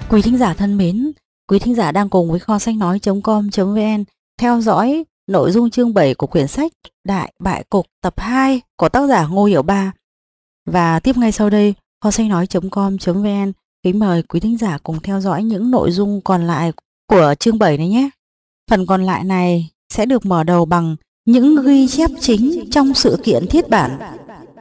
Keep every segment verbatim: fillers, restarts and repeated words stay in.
Quý thính giả thân mến, quý thính giả đang cùng với kho sách nói chấm com chấm vn theo dõi nội dung chương bảy của quyển sách Đại Bại Cục tập hai của tác giả Ngô Hiểu Ba. Và tiếp ngay sau đây, kho sách nói chấm com chấm vn kính mời quý thính giả cùng theo dõi những nội dung còn lại của chương bảy này nhé. Phần còn lại này sẽ được mở đầu bằng những ghi chép chính trong sự kiện thiết bản.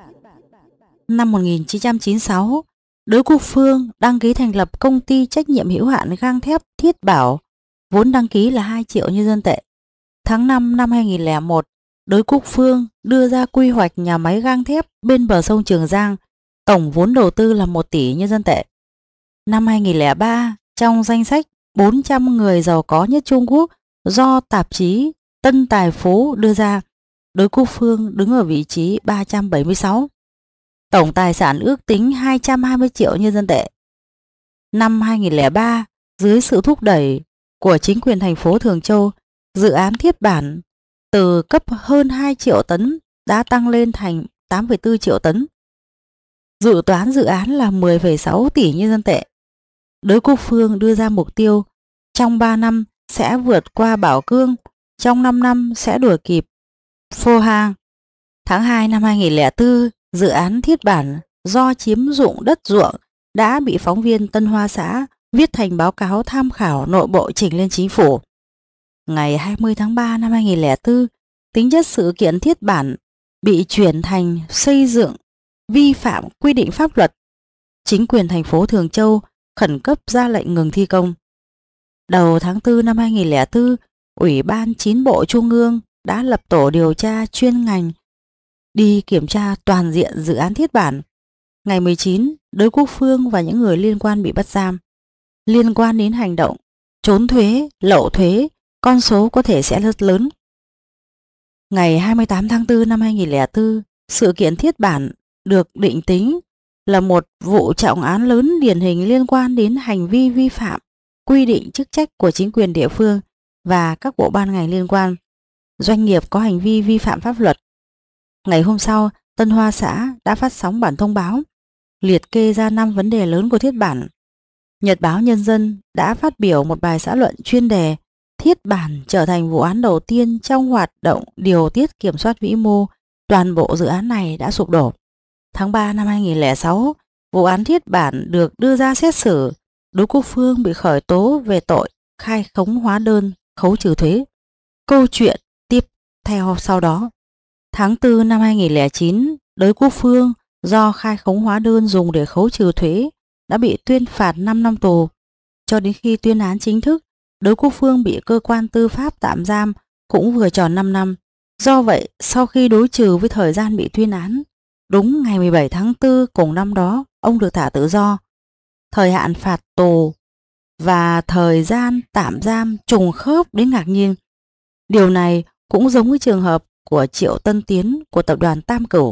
Năm một nghìn chín trăm chín mươi sáu, Đới Quốc Phương đăng ký thành lập công ty trách nhiệm hữu hạn gang thép Thiết Bảo, vốn đăng ký là hai triệu nhân dân tệ. Tháng năm năm hai nghìn lẻ một, Đới Quốc Phương đưa ra quy hoạch nhà máy gang thép bên bờ sông Trường Giang, tổng vốn đầu tư là một tỷ nhân dân tệ. Năm hai nghìn lẻ ba, trong danh sách bốn trăm người giàu có nhất Trung Quốc do tạp chí Tân Tài Phú đưa ra, Đới Quốc Phương đứng ở vị trí ba trăm bảy mươi sáu. Tổng tài sản ước tính hai trăm hai mươi triệu nhân dân tệ. Năm hai nghìn lẻ ba, dưới sự thúc đẩy của chính quyền thành phố Thường Châu, dự án Thiết Bản từ cấp hơn hai triệu tấn đã tăng lên thành tám phẩy bốn triệu tấn. Dự toán dự án là mười phẩy sáu tỷ nhân dân tệ. Đới Quốc Phương đưa ra mục tiêu trong ba năm sẽ vượt qua Bảo Cương, trong năm năm sẽ đuổi kịp Phô Hang. Tháng hai năm hai nghìn lẻ bốn, dự án Thiết Bản do chiếm dụng đất ruộng đã bị phóng viên Tân Hoa Xã viết thành báo cáo tham khảo nội bộ trình lên chính phủ. Ngày hai mươi tháng ba năm hai nghìn lẻ bốn, tính chất sự kiện Thiết Bản bị chuyển thành xây dựng vi phạm quy định pháp luật. Chính quyền thành phố Thường Châu khẩn cấp ra lệnh ngừng thi công. Đầu tháng tư năm hai nghìn lẻ bốn, Ủy ban Chín bộ Trung ương đã lập tổ điều tra chuyên ngành đi kiểm tra toàn diện dự án Thiết Bản. Ngày mười chín, Đới Quốc Phương và những người liên quan bị bắt giam. Liên quan đến hành động trốn thuế, lậu thuế, con số có thể sẽ rất lớn. Ngày hai mươi tám tháng tư năm hai nghìn lẻ bốn, sự kiện Thiết Bản được định tính là một vụ trọng án lớn điển hình liên quan đến hành vi vi phạm quy định chức trách của chính quyền địa phương và các bộ ban ngành liên quan. Doanh nghiệp có hành vi vi phạm pháp luật. Ngày hôm sau, Tân Hoa Xã đã phát sóng bản thông báo liệt kê ra năm vấn đề lớn của Thiết Bản. Nhật báo Nhân dân đã phát biểu một bài xã luận chuyên đề Thiết Bản trở thành vụ án đầu tiên trong hoạt động điều tiết kiểm soát vĩ mô, toàn bộ dự án này đã sụp đổ. Tháng ba năm hai nghìn lẻ sáu, vụ án Thiết Bản được đưa ra xét xử. Đới Quốc Phương bị khởi tố về tội khai khống hóa đơn, khấu trừ thuế. Câu chuyện tiếp theo sau đó. Tháng tư năm hai nghìn lẻ chín, Đới Quốc Phương do khai khống hóa đơn dùng để khấu trừ thuế đã bị tuyên phạt năm năm tù. Cho đến khi tuyên án chính thức, Đới Quốc Phương bị cơ quan tư pháp tạm giam cũng vừa tròn năm năm. Do vậy, sau khi đối trừ với thời gian bị tuyên án, đúng ngày mười bảy tháng tư cùng năm đó, ông được thả tự do. Thời hạn phạt tù và thời gian tạm giam trùng khớp đến ngạc nhiên. Điều này cũng giống với trường hợp của Triệu Tân Tiến của tập đoàn Tam Cửu.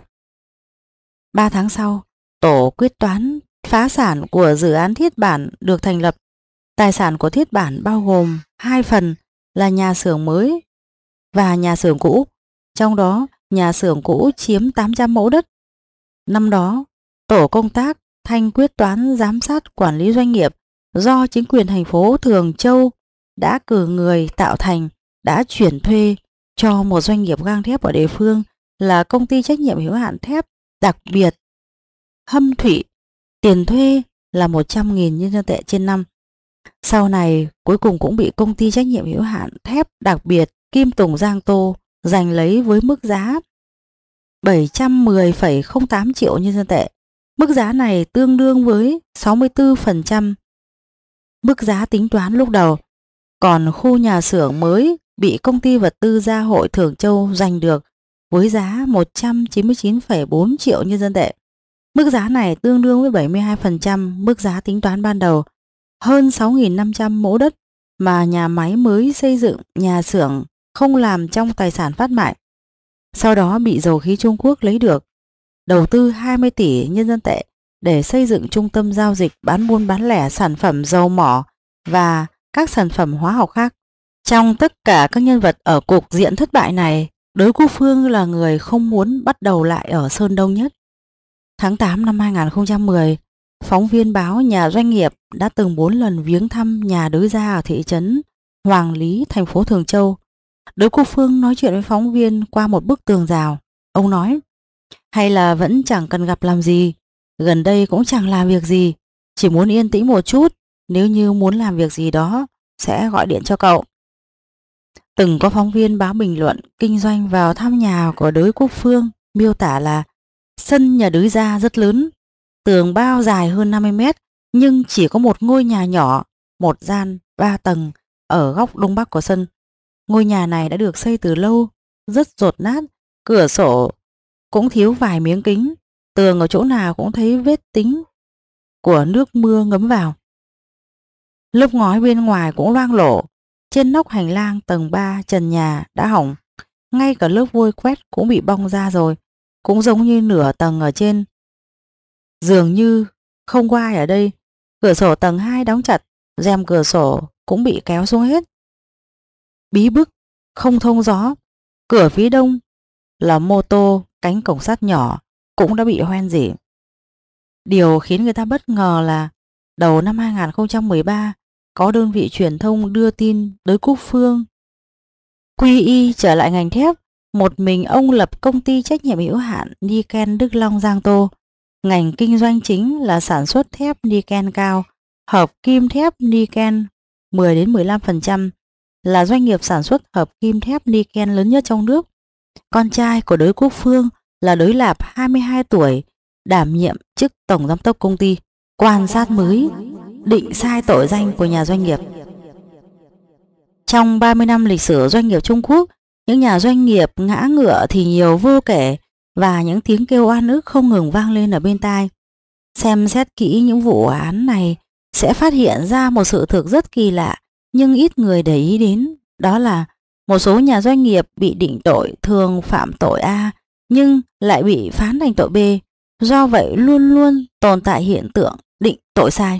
Ba tháng sau, tổ quyết toán phá sản của dự án Thiết Bản được thành lập. Tài sản của Thiết Bản bao gồm hai phần là nhà xưởng mới và nhà xưởng cũ, trong đó nhà xưởng cũ chiếm tám trăm mẫu đất. Năm đó, tổ công tác thanh quyết toán giám sát quản lý doanh nghiệp do chính quyền thành phố Thường Châu đã cử người tạo thành đã chuyển thuê cho một doanh nghiệp gang thép ở địa phương là công ty trách nhiệm hữu hạn thép đặc biệt Hâm Thủy. Tiền thuê là một trăm nghìn nhân dân tệ trên năm. Sau này cuối cùng cũng bị công ty trách nhiệm hữu hạn thép đặc biệt Kim Tùng Giang Tô giành lấy với mức giá bảy trăm mười phẩy không tám triệu nhân dân tệ. Mức giá này tương đương với sáu mươi tư phần trăm mức giá tính toán lúc đầu. Còn khu nhà xưởng mới bị công ty vật tư Gia hội Thường Châu giành được với giá một trăm chín mươi chín phẩy bốn triệu nhân dân tệ. Mức giá này tương đương với bảy mươi hai phần trăm mức giá tính toán ban đầu. Hơn sáu nghìn năm trăm mẫu đất mà nhà máy mới xây dựng nhà xưởng không làm trong tài sản phát mại. Sau đó bị Dầu khí Trung Quốc lấy được. Đầu tư hai mươi tỷ nhân dân tệ để xây dựng trung tâm giao dịch bán buôn bán lẻ sản phẩm dầu mỏ và các sản phẩm hóa học khác. Trong tất cả các nhân vật ở cục diện thất bại này, Đới Quốc Phương là người không muốn bắt đầu lại ở Sơn Đông nhất. Tháng tám năm hai nghìn không trăm mười, Phóng viên báo nhà doanh nghiệp đã từng bốn lần viếng thăm nhà đối gia ở thị trấn Hoàng Lý, thành phố Thường Châu. Đới Quốc Phương nói chuyện với phóng viên qua một bức tường rào. Ông nói, hay là vẫn chẳng cần gặp làm gì, gần đây cũng chẳng làm việc gì, chỉ muốn yên tĩnh một chút, nếu như muốn làm việc gì đó sẽ gọi điện cho cậu. Từng có phóng viên báo bình luận kinh doanh vào thăm nhà của Đới Quốc Phương, miêu tả là sân nhà Đới gia rất lớn, tường bao dài hơn năm mươi mét, nhưng chỉ có một ngôi nhà nhỏ, một gian ba tầng ở góc đông bắc của sân. Ngôi nhà này đã được xây từ lâu, rất dột nát, cửa sổ cũng thiếu vài miếng kính, tường ở chỗ nào cũng thấy vết tính của nước mưa ngấm vào. Lớp ngói bên ngoài cũng loang lổ, trên nóc hành lang tầng ba trần nhà đã hỏng, ngay cả lớp vôi quét cũng bị bong ra rồi, cũng giống như nửa tầng ở trên. Dường như không có ai ở đây. Cửa sổ tầng hai đóng chặt, rèm cửa sổ cũng bị kéo xuống hết. Bí bức, không thông gió. Cửa phía đông là mô tô, cánh cổng sắt nhỏ cũng đã bị hoen rỉ. Điều khiến người ta bất ngờ là đầu năm hai nghìn không trăm mười ba có đơn vị truyền thông đưa tin Đới Quốc Phương quy y trở lại ngành thép. Một mình ông lập công ty trách nhiệm hữu hạn Niken Đức Long Giang Tô. Ngành kinh doanh chính là sản xuất thép Niken cao, hợp kim thép Niken mười đến mười lăm phần trăm, là doanh nghiệp sản xuất hợp kim thép Niken lớn nhất trong nước. Con trai của Đới Quốc Phương là Đới Lạp hai mươi hai tuổi, đảm nhiệm chức tổng giám đốc công ty. Quan sát mới định sai tội danh của nhà doanh nghiệp. Trong ba mươi năm lịch sử doanh nghiệp Trung Quốc, những nhà doanh nghiệp ngã ngựa thì nhiều vô kể, và những tiếng kêu oan ức không ngừng vang lên ở bên tai. Xem xét kỹ những vụ án này sẽ phát hiện ra một sự thực rất kỳ lạ nhưng ít người để ý đến, đó là một số nhà doanh nghiệp bị định tội thường phạm tội A nhưng lại bị phán thành tội B. Do vậy luôn luôn tồn tại hiện tượng định tội sai.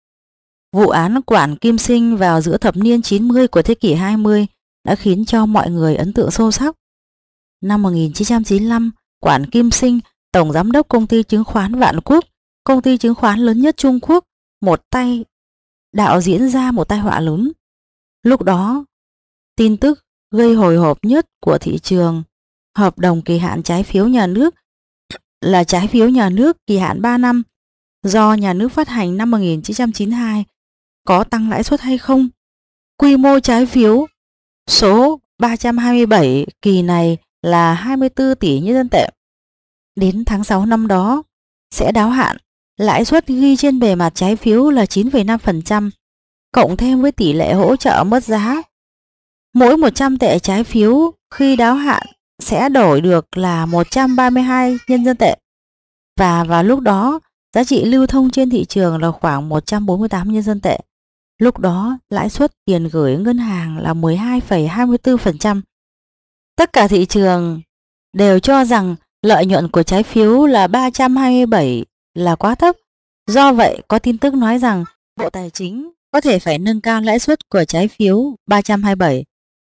Vụ án Quản Kim Sinh vào giữa thập niên chín mươi của thế kỷ hai mươi đã khiến cho mọi người ấn tượng sâu sắc. Năm một nghìn chín trăm chín mươi lăm, Quản Kim Sinh, tổng giám đốc công ty chứng khoán Vạn Quốc, công ty chứng khoán lớn nhất Trung Quốc, một tay đạo diễn ra một tai họa lớn. Lúc đó, tin tức gây hồi hộp nhất của thị trường hợp đồng kỳ hạn trái phiếu nhà nước là trái phiếu nhà nước kỳ hạn ba năm do nhà nước phát hành năm một nghìn chín trăm chín mươi hai có tăng lãi suất hay không. Quy mô trái phiếu số ba trăm hai mươi bảy kỳ này là hai mươi tư tỷ nhân dân tệ. Đến tháng sáu năm đó sẽ đáo hạn, lãi suất ghi trên bề mặt trái phiếu là chín phẩy năm phần trăm, cộng thêm với tỷ lệ hỗ trợ mất giá. Mỗi một trăm tệ trái phiếu khi đáo hạn sẽ đổi được là một trăm ba mươi hai nhân dân tệ. Và vào lúc đó, giá trị lưu thông trên thị trường là khoảng một trăm bốn mươi tám nhân dân tệ. Lúc đó, lãi suất tiền gửi ngân hàng là mười hai phẩy hai mươi tư phần trăm. Tất cả thị trường đều cho rằng lợi nhuận của trái phiếu là ba trăm hai mươi bảy là quá thấp. Do vậy, có tin tức nói rằng Bộ Tài chính có thể phải nâng cao lãi suất của trái phiếu ba trăm hai mươi bảy.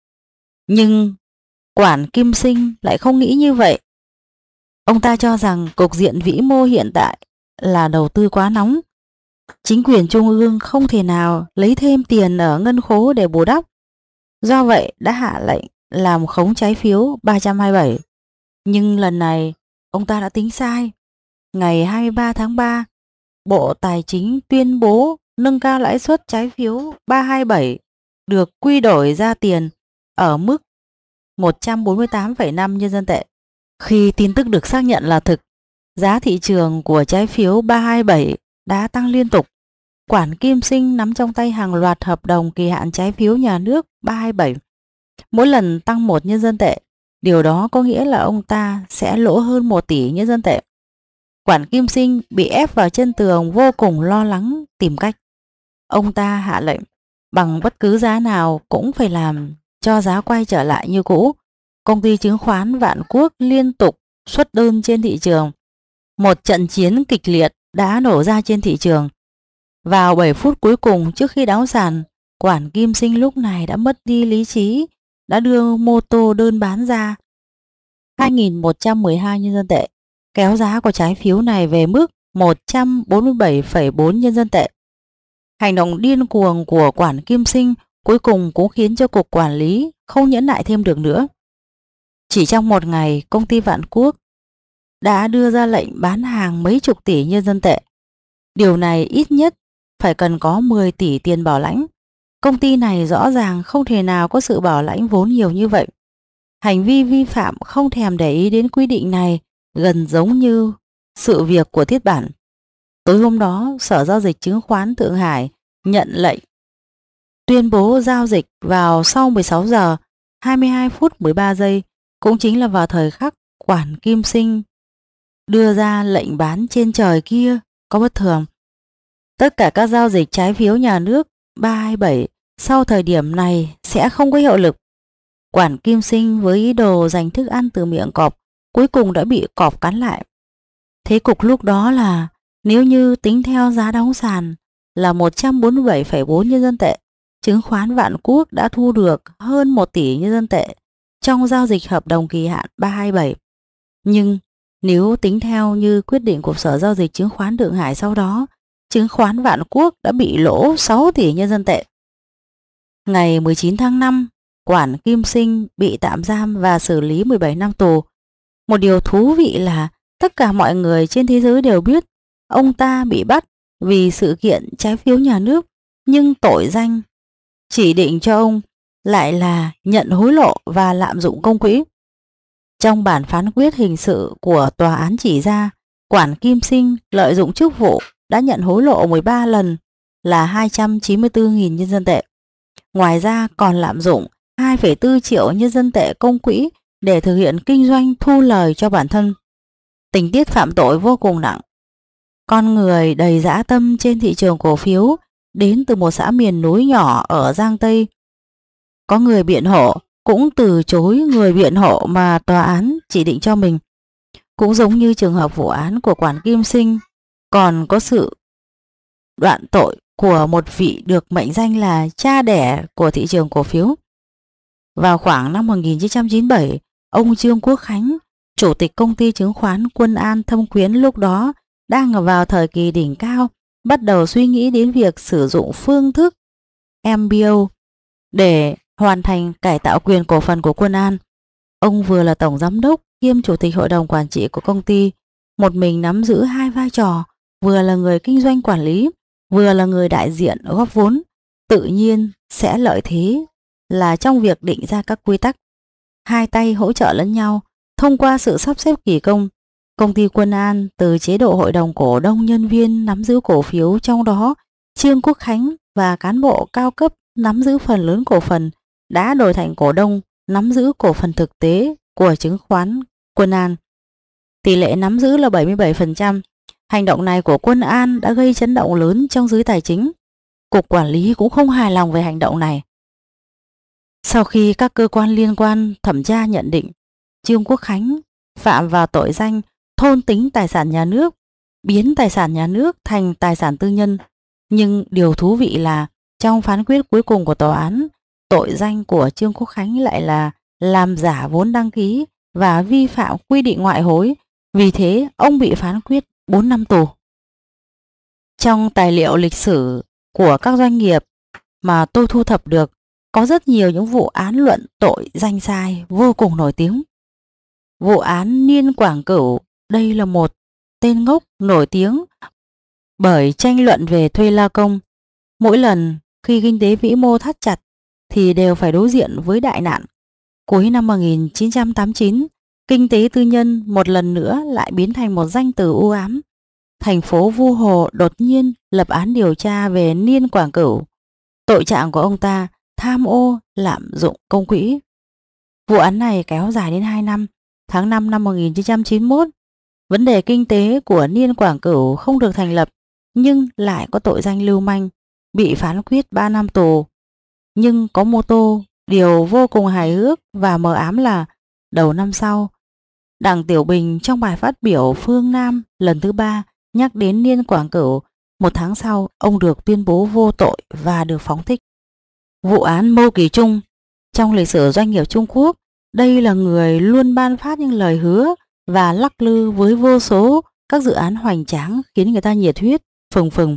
Nhưng Quản Kim Sinh lại không nghĩ như vậy. Ông ta cho rằng cục diện vĩ mô hiện tại là đầu tư quá nóng. Chính quyền trung ương không thể nào lấy thêm tiền ở ngân khố để bù đắp. Do vậy đã hạ lệnh làm khống trái phiếu ba trăm hai mươi bảy. Nhưng lần này ông ta đã tính sai. Ngày hai mươi ba tháng ba, Bộ Tài chính tuyên bố nâng cao lãi suất trái phiếu ba trăm hai mươi bảy được quy đổi ra tiền ở mức một trăm bốn mươi tám phẩy năm nhân dân tệ. Khi tin tức được xác nhận là thực, giá thị trường của trái phiếu ba trăm hai mươi bảy đã tăng liên tục. Quản Kim Sinh nắm trong tay hàng loạt hợp đồng kỳ hạn trái phiếu nhà nước ba trăm hai mươi bảy. Mỗi lần tăng một nhân dân tệ, điều đó có nghĩa là ông ta sẽ lỗ hơn một tỷ nhân dân tệ. Quản Kim Sinh bị ép vào chân tường, vô cùng lo lắng tìm cách. Ông ta hạ lệnh bằng bất cứ giá nào cũng phải làm cho giá quay trở lại như cũ. Công ty chứng khoán Vạn Quốc liên tục xuất đơn trên thị trường. Một trận chiến kịch liệt đã nổ ra trên thị trường. Vào bảy phút cuối cùng trước khi đáo sàn, Quản Kim Sinh lúc này đã mất đi lý trí, đã đưa mô tô đơn bán ra hai nghìn một trăm mười hai nhân dân tệ, kéo giá của trái phiếu này về mức một trăm bốn mươi bảy phẩy bốn nhân dân tệ. Hành động điên cuồng của quản Kim Sinh cuối cùng cũng khiến cho cục quản lý không nhẫn nại thêm được nữa. Chỉ trong một ngày, công ty Vạn Quốc đã đưa ra lệnh bán hàng mấy chục tỷ nhân dân tệ. Điều này ít nhất phải cần có mười tỷ tiền bảo lãnh. Công ty này rõ ràng không thể nào có sự bảo lãnh vốn nhiều như vậy. Hành vi vi phạm không thèm để ý đến quy định này gần giống như sự việc của Thiết Bản. Tối hôm đó, Sở Giao dịch Chứng khoán Thượng Hải nhận lệnh tuyên bố giao dịch vào sau mười sáu giờ hai mươi hai phút mười ba giây, cũng chính là vào thời khắc quản Kim Sinh đưa ra lệnh bán trên trời kia có bất thường. Tất cả các giao dịch trái phiếu nhà nước ba hai bảy sau thời điểm này sẽ không có hiệu lực. Quản Kim Sinh với ý đồ giành thức ăn từ miệng cọp cuối cùng đã bị cọp cắn lại. Thế cục lúc đó là nếu như tính theo giá đóng sàn là một trăm bốn mươi bảy phẩy bốn nhân dân tệ, chứng khoán Vạn Quốc đã thu được hơn một tỷ nhân dân tệ trong giao dịch hợp đồng kỳ hạn ba hai bảy. Nhưng nếu tính theo như quyết định của Sở Giao dịch Chứng khoán Thượng Hải sau đó, chứng khoán Vạn Quốc đã bị lỗ sáu tỷ nhân dân tệ. Ngày mười chín tháng năm, quản Kim Sinh bị tạm giam và xử lý mười bảy năm tù. Một điều thú vị là tất cả mọi người trên thế giới đều biết ông ta bị bắt vì sự kiện trái phiếu nhà nước, nhưng tội danh chỉ định cho ông lại là nhận hối lộ và lạm dụng công quỹ. Trong bản phán quyết hình sự của tòa án chỉ ra, quản Kim Sinh lợi dụng chức vụ đã nhận hối lộ mười ba lần là hai trăm chín mươi tư nghìn nhân dân tệ. Ngoài ra còn lạm dụng hai phẩy bốn triệu nhân dân tệ công quỹ để thực hiện kinh doanh thu lời cho bản thân. Tình tiết phạm tội vô cùng nặng. Con người đầy dã tâm trên thị trường cổ phiếu đến từ một xã miền núi nhỏ ở Giang Tây. Có người biện hộ cũng từ chối người biện hộ mà tòa án chỉ định cho mình. Cũng giống như trường hợp vụ án của quản Kim Sinh, còn có sự đoạn tội của một vị được mệnh danh là cha đẻ của thị trường cổ phiếu. Vào khoảng năm một nghìn chín trăm chín mươi bảy, ông Trương Quốc Khánh, chủ tịch công ty chứng khoán Quân An Thâm Quyến lúc đó đang vào thời kỳ đỉnh cao, bắt đầu suy nghĩ đến việc sử dụng phương thức em bê ô để hoàn thành cải tạo quyền cổ phần của Quân An. Ông vừa là tổng giám đốc kiêm chủ tịch hội đồng quản trị của công ty, một mình nắm giữ hai vai trò, vừa là người kinh doanh quản lý, vừa là người đại diện góp vốn, tự nhiên sẽ lợi thế là trong việc định ra các quy tắc. Hai tay hỗ trợ lẫn nhau, thông qua sự sắp xếp kỳ công, công ty Quân An từ chế độ hội đồng cổ đông nhân viên nắm giữ cổ phiếu, trong đó Trương Quốc Khánh và cán bộ cao cấp nắm giữ phần lớn cổ phần, đã đổi thành cổ đông nắm giữ cổ phần thực tế của chứng khoán Quân An. Tỷ lệ nắm giữ là bảy mươi bảy phần trăm. Hành động này của Quân An đã gây chấn động lớn trong giới tài chính. Cục quản lý cũng không hài lòng về hành động này. Sau khi các cơ quan liên quan thẩm tra nhận định Trương Quốc Khánh phạm vào tội danh thôn tính tài sản nhà nước, biến tài sản nhà nước thành tài sản tư nhân. Nhưng điều thú vị là trong phán quyết cuối cùng của tòa án, tội danh của Trương Quốc Khánh lại là làm giả vốn đăng ký và vi phạm quy định ngoại hối. Vì thế ông bị phán quyết bốn năm tù. Trong tài liệu lịch sử của các doanh nghiệp mà tôi thu thập được, có rất nhiều những vụ án luận tội danh sai vô cùng nổi tiếng. Vụ án Niên Quảng Cửu, đây là một tên ngốc nổi tiếng bởi tranh luận về thuê lao công. Mỗi lần khi kinh tế vĩ mô thắt chặt thì đều phải đối diện với đại nạn. Cuối năm một nghìn chín trăm tám mươi chín, kinh tế tư nhân một lần nữa lại biến thành một danh từ u ám. Thành phố Vu Hồ đột nhiên lập án điều tra về Niên Quảng Cửu. Tội trạng của ông ta tham ô, lạm dụng công quỹ. Vụ án này kéo dài đến hai năm. Tháng năm năm một nghìn chín trăm chín mươi mốt, vấn đề kinh tế của Niên Quảng Cửu không được thành lập, nhưng lại có tội danh lưu manh, bị phán quyết ba năm tù. Nhưng có mô tô, điều vô cùng hài hước và mờ ám là đầu năm sau, Đặng Tiểu Bình trong bài phát biểu Phương Nam lần thứ ba nhắc đến Niên Quảng Cửu. Một tháng sau, ông được tuyên bố vô tội và được phóng thích. Vụ án Mâu Kỳ Trung, trong lịch sử doanh nghiệp Trung Quốc, đây là người luôn ban phát những lời hứa và lắc lư với vô số các dự án hoành tráng khiến người ta nhiệt huyết, phừng phừng.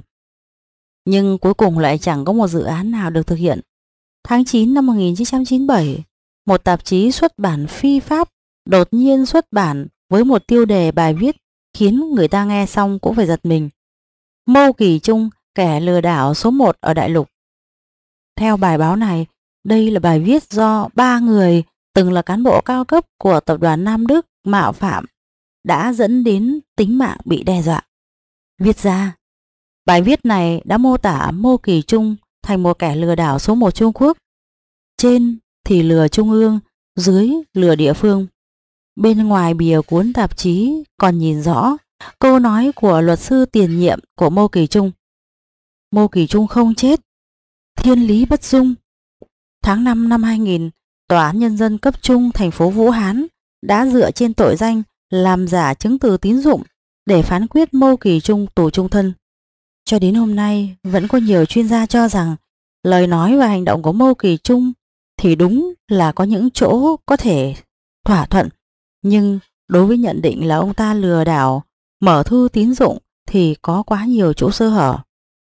Nhưng cuối cùng lại chẳng có một dự án nào được thực hiện. Tháng chín năm một nghìn chín trăm chín mươi bảy, một tạp chí xuất bản phi pháp đột nhiên xuất bản với một tiêu đề bài viết khiến người ta nghe xong cũng phải giật mình. Mâu Kỳ Trung, kẻ lừa đảo số một ở đại lục. Theo bài báo này, đây là bài viết do ba người từng là cán bộ cao cấp của tập đoàn Nam Đức mạo phạm đã dẫn đến tính mạng bị đe dọa. Viết ra, bài viết này đã mô tả Mâu Kỳ Trung thành một kẻ lừa đảo số một Trung Quốc. Trên thì lừa trung ương, dưới lừa địa phương. Bên ngoài bìa cuốn tạp chí còn nhìn rõ câu nói của luật sư tiền nhiệm của Mâu Kỳ Trung. Mâu Kỳ Trung không chết, thiên lý bất dung. Tháng năm năm hai nghìn, Tòa án Nhân dân cấp trung thành phố Vũ Hán đã dựa trên tội danh làm giả chứng từ tín dụng để phán quyết Mâu Kỳ Trung tù trung thân. Cho đến hôm nay, vẫn có nhiều chuyên gia cho rằng lời nói và hành động của Mâu Kỳ Trung thì đúng là có những chỗ có thể thỏa thuận, nhưng đối với nhận định là ông ta lừa đảo, mở thư tín dụng thì có quá nhiều chỗ sơ hở.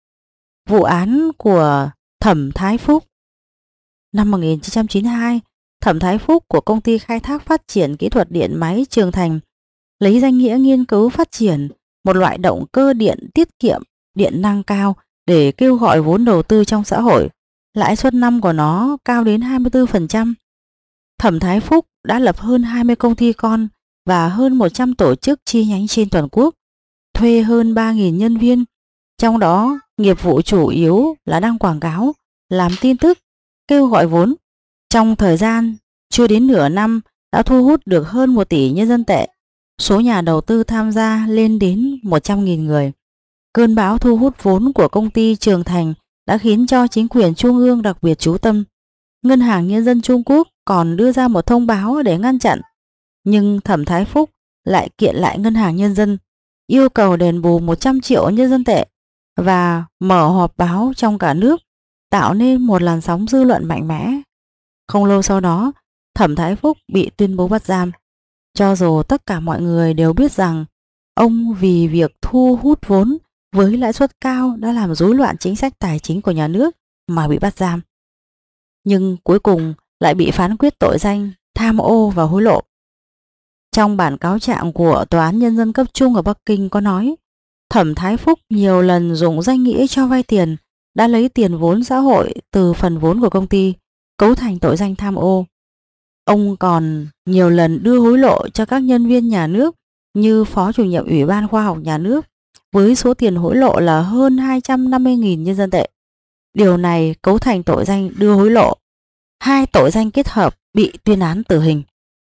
Vụ án của Thẩm Thái Phúc. Năm một nghìn chín trăm chín mươi hai, Thẩm Thái Phúc của công ty khai thác phát triển kỹ thuật điện máy Trường Thành lấy danh nghĩa nghiên cứu phát triển một loại động cơ điện tiết kiệm, điện năng cao để kêu gọi vốn đầu tư trong xã hội. Lãi suất năm của nó cao đến hai mươi tư phần trăm. Thẩm Thái Phúc đã lập hơn hai mươi công ty con và hơn một trăm tổ chức chi nhánh trên toàn quốc, thuê hơn ba nghìn nhân viên, trong đó nghiệp vụ chủ yếu là đăng quảng cáo, làm tin tức, kêu gọi vốn. Trong thời gian chưa đến nửa năm đã thu hút được hơn một tỷ nhân dân tệ, số nhà đầu tư tham gia lên đến một trăm nghìn người. Cơn bão thu hút vốn của công ty Trường Thành đã khiến cho chính quyền trung ương đặc biệt chú tâm. Ngân hàng Nhân dân Trung Quốc còn đưa ra một thông báo để ngăn chặn, nhưng Thẩm Thái Phúc lại kiện lại Ngân hàng Nhân dân, yêu cầu đền bù một trăm triệu nhân dân tệ và mở họp báo trong cả nước, tạo nên một làn sóng dư luận mạnh mẽ. Không lâu sau đó, Thẩm Thái Phúc bị tuyên bố bắt giam, cho dù tất cả mọi người đều biết rằng ông vì việc thu hút vốn với lãi suất cao đã làm rối loạn chính sách tài chính của nhà nước mà bị bắt giam. Nhưng cuối cùng lại bị phán quyết tội danh tham ô và hối lộ. Trong bản cáo trạng của Tòa án Nhân dân cấp trung ở Bắc Kinh có nói, Thẩm Thái Phúc nhiều lần dùng danh nghĩa cho vay tiền, đã lấy tiền vốn xã hội từ phần vốn của công ty, cấu thành tội danh tham ô. Ông còn nhiều lần đưa hối lộ cho các nhân viên nhà nước như Phó Chủ nhiệm Ủy ban Khoa học Nhà nước, với số tiền hối lộ là hơn hai trăm năm mươi nghìn nhân dân tệ. Điều này cấu thành tội danh đưa hối lộ. Hai tội danh kết hợp bị tuyên án tử hình.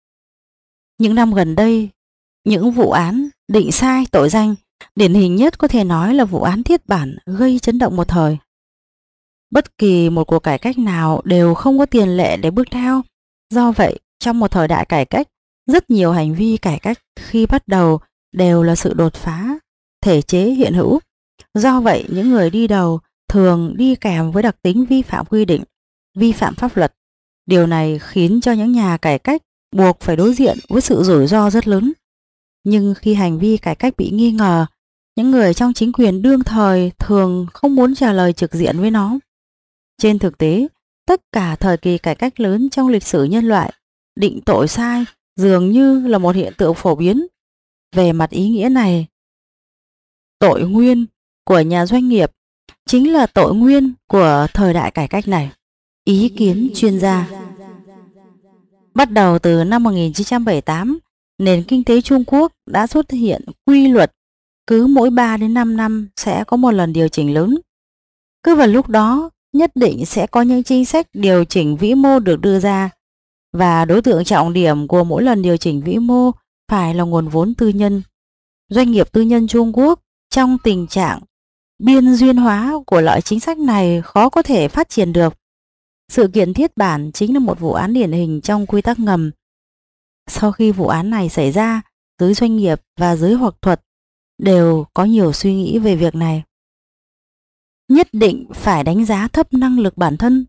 Những năm gần đây, những vụ án định sai tội danh điển hình nhất có thể nói là vụ án Thiết Bản gây chấn động một thời. Bất kỳ một cuộc cải cách nào đều không có tiền lệ để bước theo. Do vậy, trong một thời đại cải cách, rất nhiều hành vi cải cách khi bắt đầu đều là sự đột phá, thể chế hiện hữu. Do vậy, những người đi đầu thường đi kèm với đặc tính vi phạm quy định, vi phạm pháp luật. Điều này khiến cho những nhà cải cách buộc phải đối diện với sự rủi ro rất lớn. Nhưng khi hành vi cải cách bị nghi ngờ, những người trong chính quyền đương thời thường không muốn trả lời trực diện với nó. Trên thực tế, tất cả thời kỳ cải cách lớn trong lịch sử nhân loại, định tội sai dường như là một hiện tượng phổ biến. Về mặt ý nghĩa này, tội nguyên của nhà doanh nghiệp chính là tội nguyên của thời đại cải cách này. Ý kiến chuyên gia. Bắt đầu từ năm một nghìn chín trăm bảy mươi tám, nền kinh tế Trung Quốc đã xuất hiện quy luật cứ mỗi ba đến năm năm sẽ có một lần điều chỉnh lớn. Cứ vào lúc đó, nhất định sẽ có những chính sách điều chỉnh vĩ mô được đưa ra, và đối tượng trọng điểm của mỗi lần điều chỉnh vĩ mô phải là nguồn vốn tư nhân. Doanh nghiệp tư nhân Trung Quốc trong tình trạng biên duyên hóa của loại chính sách này khó có thể phát triển được. Sự kiện Thiết Bản chính là một vụ án điển hình trong quy tắc ngầm. Sau khi vụ án này xảy ra, giới doanh nghiệp và giới học thuật đều có nhiều suy nghĩ về việc này. Nhất định phải đánh giá thấp năng lực bản thân.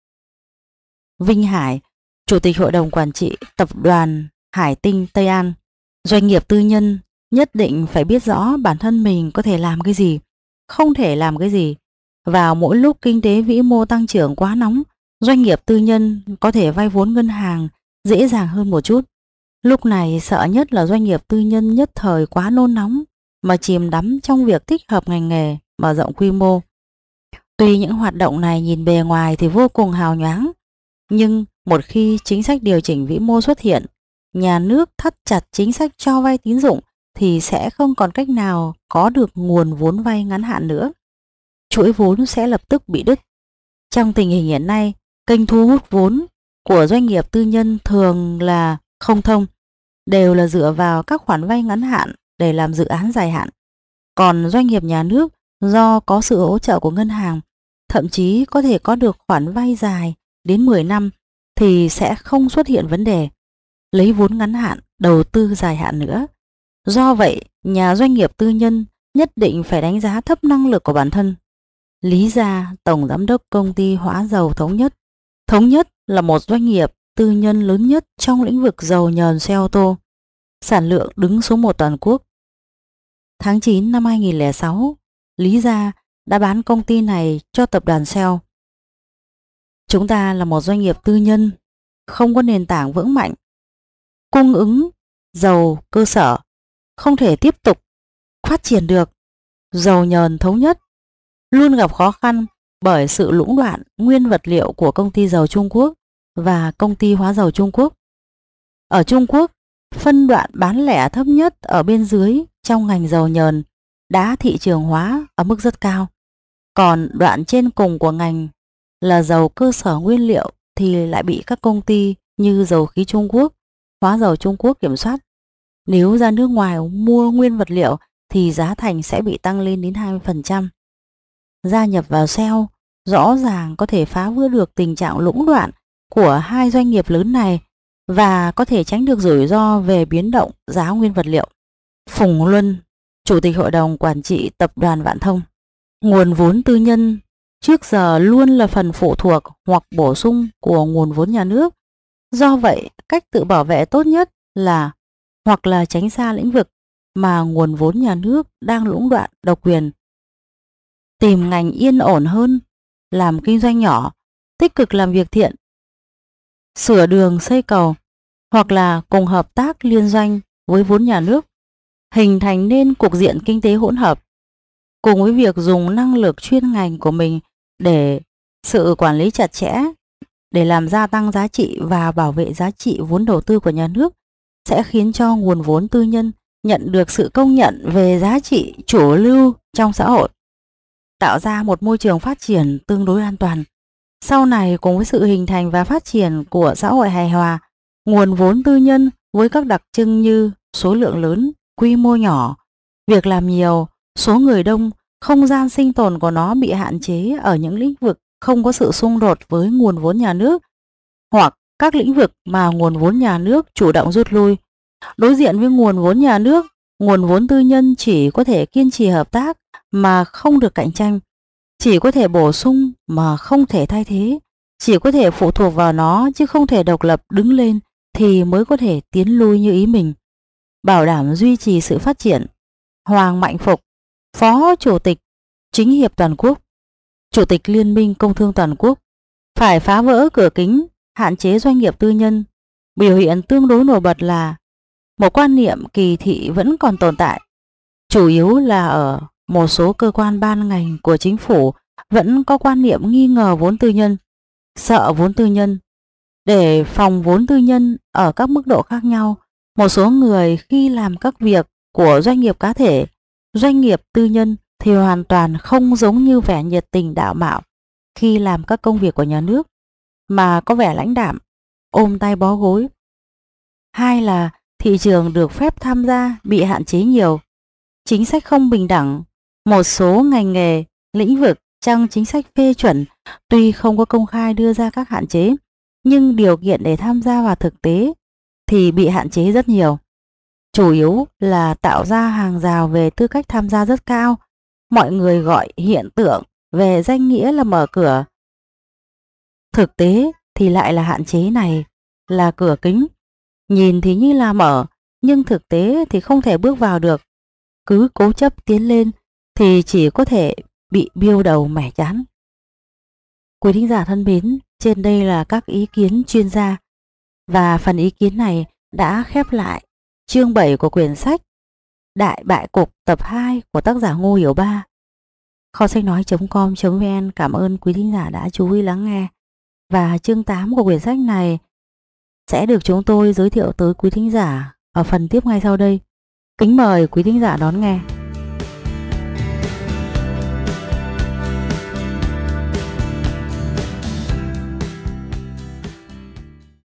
Vinh Hải, Chủ tịch Hội đồng Quản trị Tập đoàn Hải Tinh Tây An. Doanh nghiệp tư nhân nhất định phải biết rõ bản thân mình có thể làm cái gì, không thể làm cái gì. Vào mỗi lúc kinh tế vĩ mô tăng trưởng quá nóng, doanh nghiệp tư nhân có thể vay vốn ngân hàng dễ dàng hơn một chút. Lúc này sợ nhất là doanh nghiệp tư nhân nhất thời quá nôn nóng mà chìm đắm trong việc tích hợp ngành nghề, mở rộng quy mô. Tuy những hoạt động này nhìn bề ngoài thì vô cùng hào nhoáng, nhưng một khi chính sách điều chỉnh vĩ mô xuất hiện, nhà nước thắt chặt chính sách cho vay tín dụng thì sẽ không còn cách nào có được nguồn vốn vay ngắn hạn nữa. Chuỗi vốn sẽ lập tức bị đứt. Trong tình hình hiện nay, kênh thu hút vốn của doanh nghiệp tư nhân thường là không thông, đều là dựa vào các khoản vay ngắn hạn để làm dự án dài hạn. Còn doanh nghiệp nhà nước do có sự hỗ trợ của ngân hàng, thậm chí có thể có được khoản vay dài đến mười năm thì sẽ không xuất hiện vấn đề lấy vốn ngắn hạn đầu tư dài hạn nữa. Do vậy, nhà doanh nghiệp tư nhân nhất định phải đánh giá thấp năng lực của bản thân. Lý Gia, Tổng Giám đốc Công ty Hóa dầu Thống Nhất. Thống Nhất là một doanh nghiệp tư nhân lớn nhất trong lĩnh vực dầu nhờn xe ô tô, sản lượng đứng số một toàn quốc. Tháng chín năm hai nghìn không trăm lẻ sáu, Lý Gia đã bán công ty này cho tập đoàn Shell. Chúng ta là một doanh nghiệp tư nhân, không có nền tảng vững mạnh, cung ứng dầu cơ sở, không thể tiếp tục phát triển được. Dầu nhờn Thống Nhất luôn gặp khó khăn bởi sự lũng đoạn nguyên vật liệu của công ty dầu Trung Quốc và công ty hóa dầu Trung Quốc. Ở Trung Quốc, phân đoạn bán lẻ thấp nhất ở bên dưới trong ngành dầu nhờn đã thị trường hóa ở mức rất cao. Còn đoạn trên cùng của ngành là dầu cơ sở nguyên liệu thì lại bị các công ty như dầu khí Trung Quốc, hóa dầu Trung Quốc kiểm soát. Nếu ra nước ngoài mua nguyên vật liệu thì giá thành sẽ bị tăng lên đến hai mươi phần trăm. Gia nhập vào Shell rõ ràng có thể phá vỡ được tình trạng lũng đoạn của hai doanh nghiệp lớn này và có thể tránh được rủi ro về biến động giá nguyên vật liệu. Phùng Luân, Chủ tịch Hội đồng Quản trị Tập đoàn Vạn Thông. Nguồn vốn tư nhân trước giờ luôn là phần phụ thuộc hoặc bổ sung của nguồn vốn nhà nước. Do vậy, cách tự bảo vệ tốt nhất là hoặc là tránh xa lĩnh vực mà nguồn vốn nhà nước đang lũng đoạn độc quyền, tìm ngành yên ổn hơn, làm kinh doanh nhỏ, tích cực làm việc thiện, sửa đường xây cầu, hoặc là cùng hợp tác liên doanh với vốn nhà nước, hình thành nên cục diện kinh tế hỗn hợp, cùng với việc dùng năng lực chuyên ngành của mình để sự quản lý chặt chẽ để làm gia tăng giá trị và bảo vệ giá trị vốn đầu tư của nhà nước sẽ khiến cho nguồn vốn tư nhân nhận được sự công nhận về giá trị chủ lưu trong xã hội, tạo ra một môi trường phát triển tương đối an toàn. Sau này cùng với sự hình thành và phát triển của xã hội hài hòa, nguồn vốn tư nhân với các đặc trưng như số lượng lớn, quy mô nhỏ, việc làm nhiều, số người đông, không gian sinh tồn của nó bị hạn chế ở những lĩnh vực không có sự xung đột với nguồn vốn nhà nước, hoặc các lĩnh vực mà nguồn vốn nhà nước chủ động rút lui. Đối diện với nguồn vốn nhà nước, nguồn vốn tư nhân chỉ có thể kiên trì hợp tác mà không được cạnh tranh, chỉ có thể bổ sung mà không thể thay thế, chỉ có thể phụ thuộc vào nó chứ không thể độc lập đứng lên thì mới có thể tiến lui như ý mình. Bảo đảm duy trì sự phát triển. Hoàng Mạnh Phục, Phó Chủ tịch Chính hiệp Toàn quốc, Chủ tịch Liên minh Công thương Toàn quốc, phải phá vỡ cửa kính, hạn chế doanh nghiệp tư nhân. Biểu hiện tương đối nổi bật là một quan niệm kỳ thị vẫn còn tồn tại, chủ yếu là ở một số cơ quan ban ngành của chính phủ vẫn có quan niệm nghi ngờ vốn tư nhân, sợ vốn tư nhân. Để phòng vốn tư nhân ở các mức độ khác nhau, một số người khi làm các việc của doanh nghiệp cá thể, doanh nghiệp tư nhân thì hoàn toàn không giống như vẻ nhiệt tình đạo mạo khi làm các công việc của nhà nước, mà có vẻ lãnh đạm, ôm tay bó gối. Hai là thị trường được phép tham gia bị hạn chế nhiều, chính sách không bình đẳng, một số ngành nghề, lĩnh vực trong chính sách phê chuẩn tuy không có công khai đưa ra các hạn chế, nhưng điều kiện để tham gia vào thực tế thì bị hạn chế rất nhiều. Chủ yếu là tạo ra hàng rào về tư cách tham gia rất cao, mọi người gọi hiện tượng về danh nghĩa là mở cửa. Thực tế thì lại là hạn chế này là cửa kính, nhìn thì như là mở, nhưng thực tế thì không thể bước vào được. Cứ cố chấp tiến lên thì chỉ có thể bị biêu đầu mẻ chán. Quý thính giả thân mến, trên đây là các ý kiến chuyên gia và phần ý kiến này đã khép lại chương bảy của quyển sách Đại Bại Cục tập hai của tác giả Ngô Hiểu Ba. Kho sách nói chấm com chấm vn cảm ơn quý thính giả đã chú ý lắng nghe. Và chương tám của quyển sách này sẽ được chúng tôi giới thiệu tới quý thính giả ở phần tiếp ngay sau đây. Kính mời quý thính giả đón nghe.